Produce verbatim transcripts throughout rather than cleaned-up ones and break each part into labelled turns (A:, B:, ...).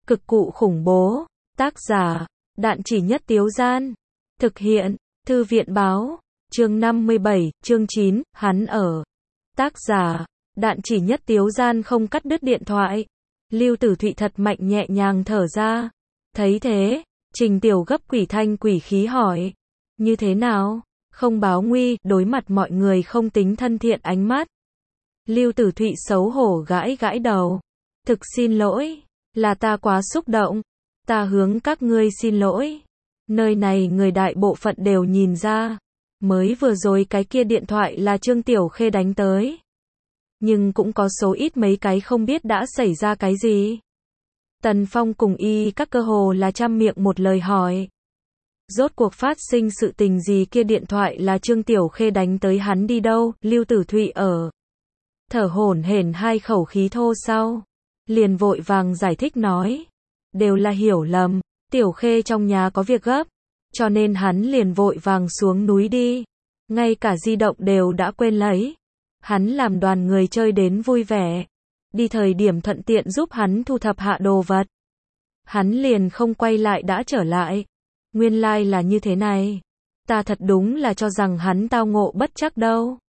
A: Cực cụ khủng bố. Tác giả, Đạn Chỉ Nhất Tiếu Gian. Thực hiện, Thư viện báo. Chương năm mươi bảy, chương chín, hắn ở. Tác giả, Đạn Chỉ Nhất Tiếu Gian không cắt đứt điện thoại. Lưu Tử Thụy thật mạnh nhẹ nhàng thở ra. Thấy thế, Trình Tiểu gấp quỷ thanh quỷ khí hỏi. Như thế nào? Không báo nguy, đối mặt mọi người không tính thân thiện ánh mắt. Lưu Tử Thụy xấu hổ gãi gãi đầu. Thực xin lỗi, là ta quá xúc động. Ta hướng các ngươi xin lỗi. Nơi này người đại bộ phận đều nhìn ra. Mới vừa rồi cái kia điện thoại là Trương Tiểu Khê đánh tới. Nhưng cũng có số ít mấy cái không biết đã xảy ra cái gì. Tần Phong cùng y các cơ hồ là trăm miệng một lời hỏi. Rốt cuộc phát sinh sự tình gì, kia điện thoại là Trương Tiểu Khê đánh tới, hắn đi đâu? Lưu Tử Thụy ở. Thở hổn hển hai khẩu khí thô sau. Liền vội vàng giải thích nói. Đều là hiểu lầm. Tiểu Khê trong nhà có việc gấp. Cho nên hắn liền vội vàng xuống núi đi. Ngay cả di động đều đã quên lấy. Hắn làm đoàn người chơi đến vui vẻ. Đi thời điểm thuận tiện giúp hắn thu thập hạ đồ vật. Hắn liền không quay lại đã trở lại. Nguyên lai like là như thế này. Ta thật đúng là cho rằng hắn tao ngộ bất trắc đâu.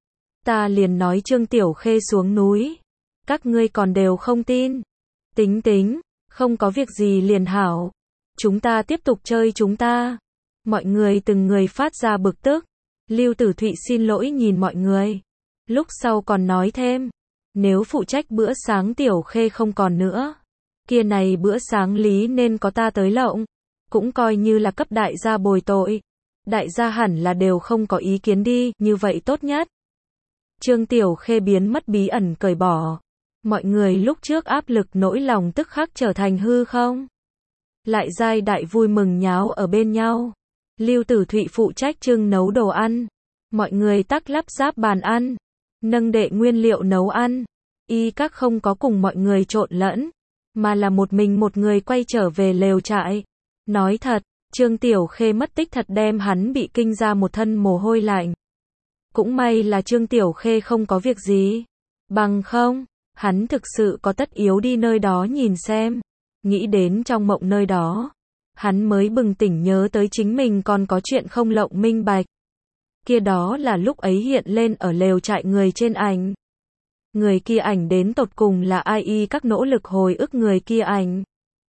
A: Ta liền nói Trương Tiểu Khê xuống núi. Các ngươi còn đều không tin. Tính tính, không có việc gì liền hảo. Chúng ta tiếp tục chơi chúng ta. Mọi người từng người phát ra bực tức. Lưu Tử Thụy xin lỗi nhìn mọi người. Lúc sau còn nói thêm. Nếu phụ trách bữa sáng Tiểu Khê không còn nữa. Kia này bữa sáng lý nên có ta tới lộng. Cũng coi như là cấp đại gia bồi tội. Đại gia hẳn là đều không có ý kiến đi, như vậy tốt nhất. Trương Tiểu Khê biến mất bí ẩn cởi bỏ. Mọi người lúc trước áp lực nỗi lòng tức khắc trở thành hư không. Lại giai đại vui mừng nháo ở bên nhau. Lưu Tử Thụy phụ trách trưng nấu đồ ăn. Mọi người tắc lắp ráp bàn ăn. Nâng đệ nguyên liệu nấu ăn. Y các không có cùng mọi người trộn lẫn. Mà là một mình một người quay trở về lều trại. Nói thật, Trương Tiểu Khê mất tích thật đem hắn bị kinh ra một thân mồ hôi lạnh. Cũng may là Trương Tiểu Khê không có việc gì. Bằng không, hắn thực sự có tất yếu đi nơi đó nhìn xem. Nghĩ đến trong mộng nơi đó, hắn mới bừng tỉnh nhớ tới chính mình còn có chuyện không lộng minh bạch. Kia đó là lúc ấy hiện lên ở lều trại người trên ảnh. Người kia ảnh đến tột cùng là ai, y các nỗ lực hồi ức người kia ảnh.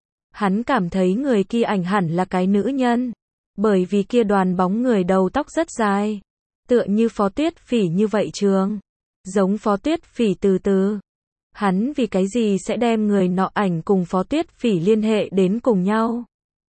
A: Hắn cảm thấy người kia ảnh hẳn là cái nữ nhân. Bởi vì kia đoàn bóng người đầu tóc rất dài. Tựa như Phó Tuyết Phỉ như vậy trường. Giống Phó Tuyết Phỉ từ từ. Hắn vì cái gì sẽ đem người nọ ảnh cùng Phó Tuyết Phỉ liên hệ đến cùng nhau.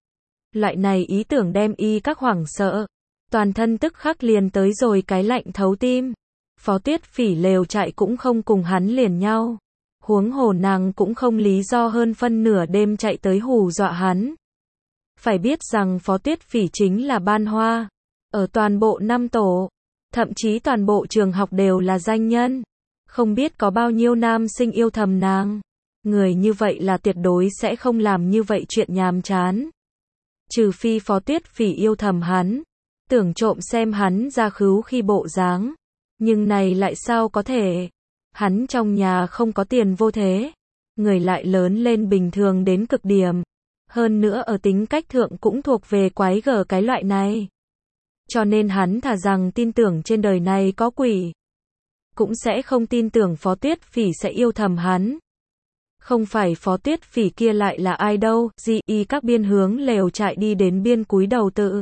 A: Loại này ý tưởng đem y các hoảng sợ. Toàn thân tức khắc liền tới rồi cái lạnh thấu tim. Phó Tuyết Phỉ lều trại cũng không cùng hắn liền nhau. Huống hồ nàng cũng không lý do hơn phân nửa đêm chạy tới hù dọa hắn. Phải biết rằng Phó Tuyết Phỉ chính là ban hoa. Ở toàn bộ năm tổ. Thậm chí toàn bộ trường học đều là danh nhân. Không biết có bao nhiêu nam sinh yêu thầm nàng. Người như vậy là tuyệt đối sẽ không làm như vậy chuyện nhàm chán. Trừ phi Phó Tuyết Phỉ yêu thầm hắn. Tưởng trộm xem hắn ra khứu khi bộ dáng. Nhưng này lại sao có thể. Hắn trong nhà không có tiền vô thế. Người lại lớn lên bình thường đến cực điểm. Hơn nữa ở tính cách thượng cũng thuộc về quái gở cái loại này. Cho nên hắn thà rằng tin tưởng trên đời này có quỷ. Cũng sẽ không tin tưởng Phó Tuyết Phỉ sẽ yêu thầm hắn. Không phải Phó Tuyết Phỉ kia lại là ai đâu, gì y các biên hướng lều trại đi đến biên cúi đầu tự.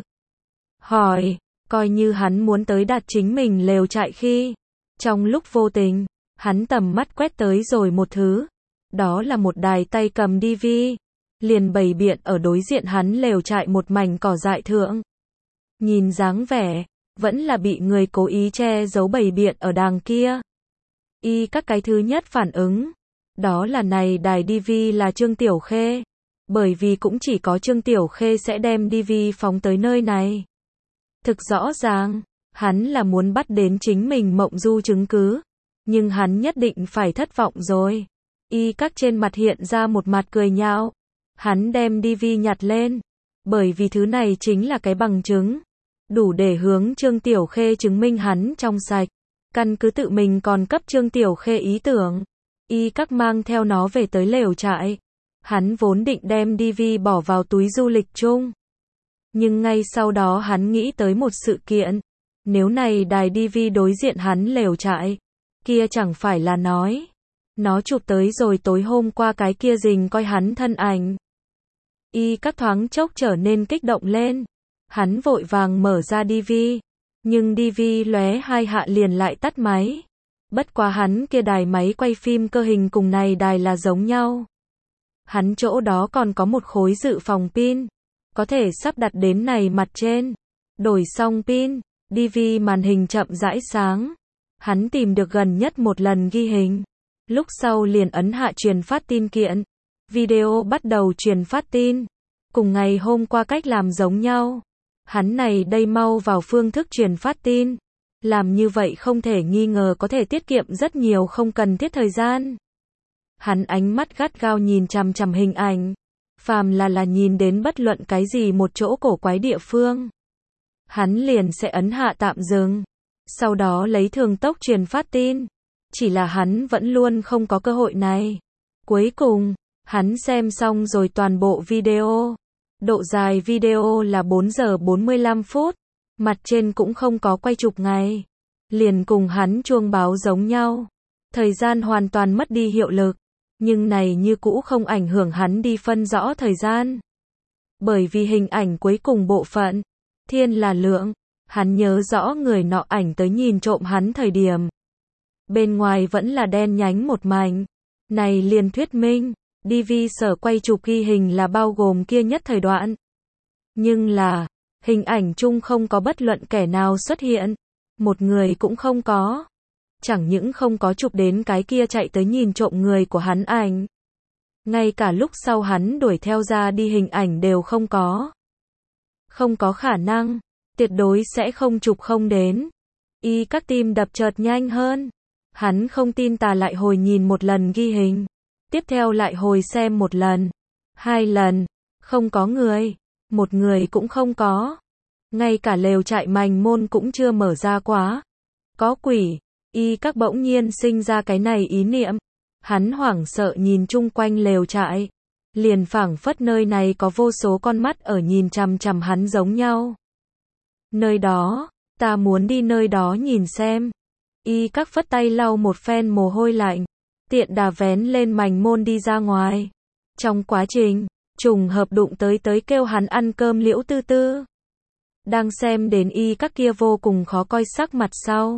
A: Hỏi, coi như hắn muốn tới đạt chính mình lều trại khi. Trong lúc vô tình, hắn tầm mắt quét tới rồi một thứ. Đó là một đài tay cầm ti vi. Liền bày biện ở đối diện hắn lều trại một mảnh cỏ dại thượng. Nhìn dáng vẻ, vẫn là bị người cố ý che giấu bày biện ở đàng kia. Y các cái thứ nhất phản ứng. Đó là này đài ti vi là Trương Tiểu Khê. Bởi vì cũng chỉ có Trương Tiểu Khê sẽ đem ti vi phóng tới nơi này. Thực rõ ràng, hắn là muốn bắt đến chính mình mộng du chứng cứ. Nhưng hắn nhất định phải thất vọng rồi. Y các trên mặt hiện ra một mặt cười nhạo. Hắn đem ti vi nhặt lên. Bởi vì thứ này chính là cái bằng chứng. Đủ để hướng Trương Tiểu Khê chứng minh hắn trong sạch. Căn cứ tự mình còn cấp Trương Tiểu Khê ý tưởng. Y các mang theo nó về tới lều trại. Hắn vốn định đem đê vê bỏ vào túi du lịch chung. Nhưng ngay sau đó hắn nghĩ tới một sự kiện. Nếu này đài đê vê đối diện hắn lều trại, kia chẳng phải là nói. Nó chụp tới rồi tối hôm qua cái kia rình coi hắn thân ảnh. Y các thoáng chốc trở nên kích động lên. Hắn vội vàng mở ra đê vê. Nhưng đê vê lóe hai hạ liền lại tắt máy. Bất quá hắn kia đài máy quay phim cơ hình cùng này đài là giống nhau. Hắn chỗ đó còn có một khối dự phòng pin. Có thể sắp đặt đến này mặt trên. Đổi xong pin, đê vê màn hình chậm rãi sáng. Hắn tìm được gần nhất một lần ghi hình. Lúc sau liền ấn hạ truyền phát tin kiện. Video bắt đầu truyền phát tin. Cùng ngày hôm qua cách làm giống nhau. Hắn này đây mau vào phương thức truyền phát tin. Làm như vậy không thể nghi ngờ có thể tiết kiệm rất nhiều không cần thiết thời gian. Hắn ánh mắt gắt gao nhìn chằm chằm hình ảnh. Phàm là là nhìn đến bất luận cái gì một chỗ cổ quái địa phương. Hắn liền sẽ ấn hạ tạm dừng. Sau đó lấy thường tốc truyền phát tin. Chỉ là hắn vẫn luôn không có cơ hội này. Cuối cùng, hắn xem xong rồi toàn bộ video. Độ dài video là bốn giờ bốn mươi lăm phút. Mặt trên cũng không có quay chụp ngày. Liền cùng hắn chuông báo giống nhau. Thời gian hoàn toàn mất đi hiệu lực. Nhưng này như cũ không ảnh hưởng hắn đi phân rõ thời gian. Bởi vì hình ảnh cuối cùng bộ phận, thiên là lượng, hắn nhớ rõ người nọ ảnh tới nhìn trộm hắn thời điểm. Bên ngoài vẫn là đen nhánh một mảnh. Này liền thuyết minh, đê vê sở quay chụp ghi hình là bao gồm kia nhất thời đoạn. Nhưng là, hình ảnh chung không có bất luận kẻ nào xuất hiện. Một người cũng không có. Chẳng những không có chụp đến cái kia chạy tới nhìn trộm người của hắn ảnh. Ngay cả lúc sau hắn đuổi theo ra đi hình ảnh đều không có. Không có khả năng. Tuyệt đối sẽ không chụp không đến. Y các tim đập chợt nhanh hơn. Hắn không tin tà lại hồi nhìn một lần ghi hình. Tiếp theo lại hồi xem một lần. Hai lần. Không có người. Một người cũng không có. Ngay cả lều trại mành môn cũng chưa mở ra quá. Có quỷ. Y các bỗng nhiên sinh ra cái này ý niệm. Hắn hoảng sợ nhìn chung quanh lều trại. Liền phảng phất nơi này có vô số con mắt ở nhìn chằm chằm hắn giống nhau. Nơi đó, ta muốn đi nơi đó nhìn xem. Y các phất tay lau một phen mồ hôi lạnh. Tiện đà vén lên mành môn đi ra ngoài. Trong quá trình, trùng hợp đụng tới tới kêu hắn ăn cơm Liễu Tư Tư. Đang xem đến y các kia vô cùng khó coi sắc mặt sau.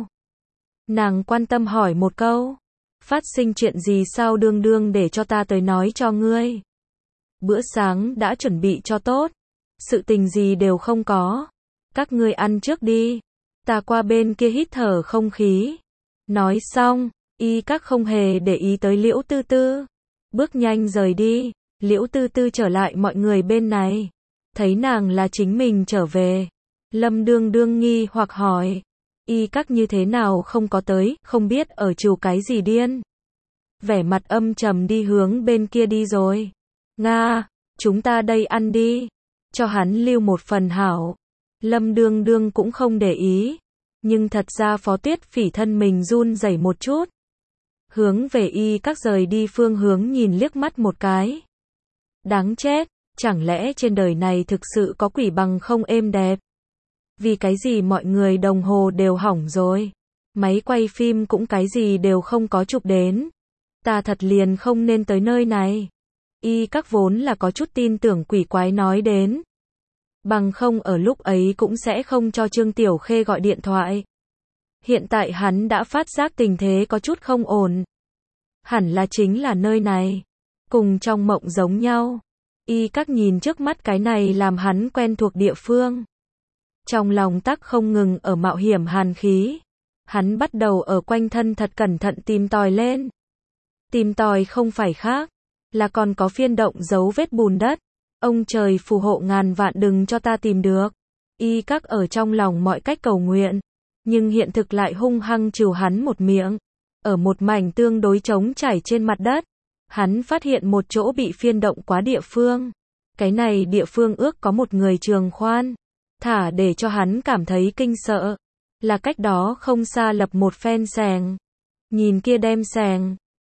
A: Nàng quan tâm hỏi một câu. Phát sinh chuyện gì sao đương đương để cho ta tới nói cho ngươi. Bữa sáng đã chuẩn bị cho tốt. Sự tình gì đều không có. Các ngươi ăn trước đi. Ta qua bên kia hít thở không khí. Nói xong, y các không hề để ý tới Liễu Tư Tư. Bước nhanh rời đi. Liễu Tư Tư trở lại mọi người bên này. Thấy nàng là chính mình trở về. Lâm đương đương nghi hoặc hỏi. Y các như thế nào không có tới, không biết ở chù cái gì điên. Vẻ mặt âm trầm đi hướng bên kia đi rồi. Nga, chúng ta đây ăn đi. Cho hắn lưu một phần hảo. Lâm đương đương cũng không để ý. Nhưng thật ra Phó Tuyết Phỉ thân mình run rẩy một chút. Hướng về y các rời đi phương hướng nhìn liếc mắt một cái. Đáng chết, chẳng lẽ trên đời này thực sự có quỷ bằng không êm đẹp. Vì cái gì mọi người đồng hồ đều hỏng rồi. Máy quay phim cũng cái gì đều không có chụp đến. Ta thật liền không nên tới nơi này. Y các vốn là có chút tin tưởng quỷ quái nói đến. Bằng không ở lúc ấy cũng sẽ không cho Trương Tiểu Khê gọi điện thoại. Hiện tại hắn đã phát giác tình thế có chút không ổn. Hẳn là chính là nơi này. Cùng trong mộng giống nhau. Y các nhìn trước mắt cái này làm hắn quen thuộc địa phương. Trong lòng tắc không ngừng ở mạo hiểm hàn khí. Hắn bắt đầu ở quanh thân thật cẩn thận tìm tòi lên. Tìm tòi không phải khác. Là còn có phiên động dấu vết bùn đất. Ông trời phù hộ ngàn vạn đừng cho ta tìm được. Y các ở trong lòng mọi cách cầu nguyện. Nhưng hiện thực lại hung hăng trừ hắn một miệng. Ở một mảnh tương đối trống trải trên mặt đất. Hắn phát hiện một chỗ bị phiên động quá địa phương. Cái này địa phương ước có một người trường khoan. Thả để cho hắn cảm thấy kinh sợ. Là cách đó không xa lập một phen xèng. Nhìn kia đem xèng.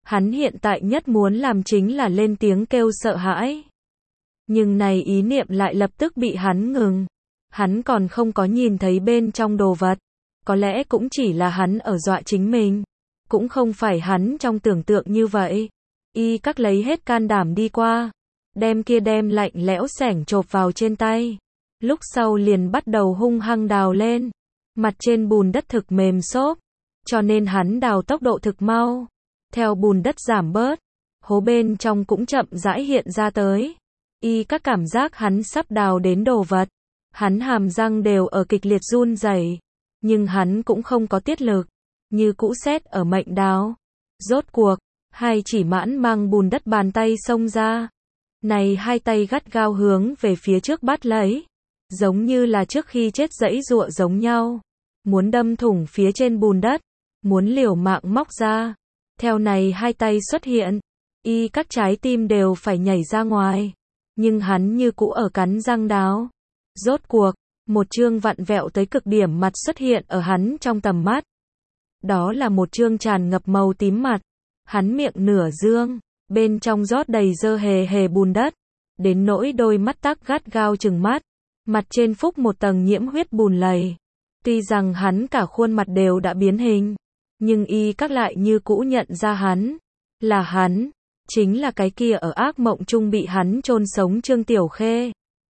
A: Hắn hiện tại nhất muốn làm chính là lên tiếng kêu sợ hãi. Nhưng này ý niệm lại lập tức bị hắn ngừng. Hắn còn không có nhìn thấy bên trong đồ vật. Có lẽ cũng chỉ là hắn ở dọa chính mình. Cũng không phải hắn trong tưởng tượng như vậy. Y các lấy hết can đảm đi qua. Đem kia đem lạnh lẽo xẻng chộp vào trên tay. Lúc sau liền bắt đầu hung hăng đào lên. Mặt trên bùn đất thực mềm xốp. Cho nên hắn đào tốc độ thực mau. Theo bùn đất giảm bớt. Hố bên trong cũng chậm rãi hiện ra tới. Y các cảm giác hắn sắp đào đến đồ vật. Hắn hàm răng đều ở kịch liệt run rẩy. Nhưng hắn cũng không có tiết lực. Như cũ xét ở mệnh đào. Rốt cuộc, hai chỉ mãn mang bùn đất bàn tay xông ra. Này hai tay gắt gao hướng về phía trước bắt lấy. Giống như là trước khi chết giãy giụa giống nhau. Muốn đâm thủng phía trên bùn đất. Muốn liều mạng móc ra. Theo này hai tay xuất hiện. Y các trái tim đều phải nhảy ra ngoài. Nhưng hắn như cũ ở cắn răng đáo. Rốt cuộc, một chương vặn vẹo tới cực điểm mặt xuất hiện ở hắn trong tầm mắt. Đó là một chương tràn ngập màu tím mặt. Hắn miệng nửa dương, bên trong rót đầy dơ hề hề bùn đất. Đến nỗi đôi mắt tắc gắt gao trừng mắt. Mặt trên phúc một tầng nhiễm huyết bùn lầy. Tuy rằng hắn cả khuôn mặt đều đã biến hình. Nhưng y các lại như cũ nhận ra hắn. Là hắn. Chính là cái kia ở ác mộng chung bị hắn chôn sống Trương Tiểu Khê.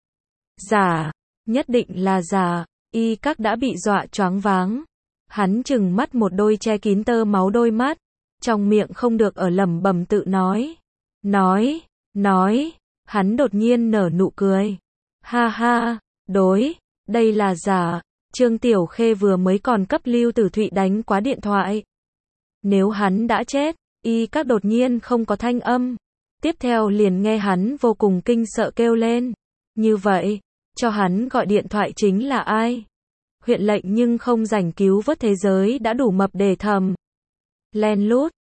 A: Giả. Nhất định là giả. Y các đã bị dọa choáng váng. Hắn trừng mắt một đôi che kín tơ máu đôi mắt. Trong miệng không được ở lẩm bẩm tự nói. Nói. Nói. Hắn đột nhiên nở nụ cười. Ha ha. Đối. Đây là giả. Trương Tiểu Khê vừa mới còn cấp Lưu Tử Thụy đánh quá điện thoại. Nếu hắn đã chết. Y các đột nhiên không có thanh âm. Tiếp theo liền nghe hắn vô cùng kinh sợ kêu lên. Như vậy, cho hắn gọi điện thoại chính là ai? Huyện lệnh nhưng không rảnh cứu vớt thế giới đã đủ mập để thầm. Len lút,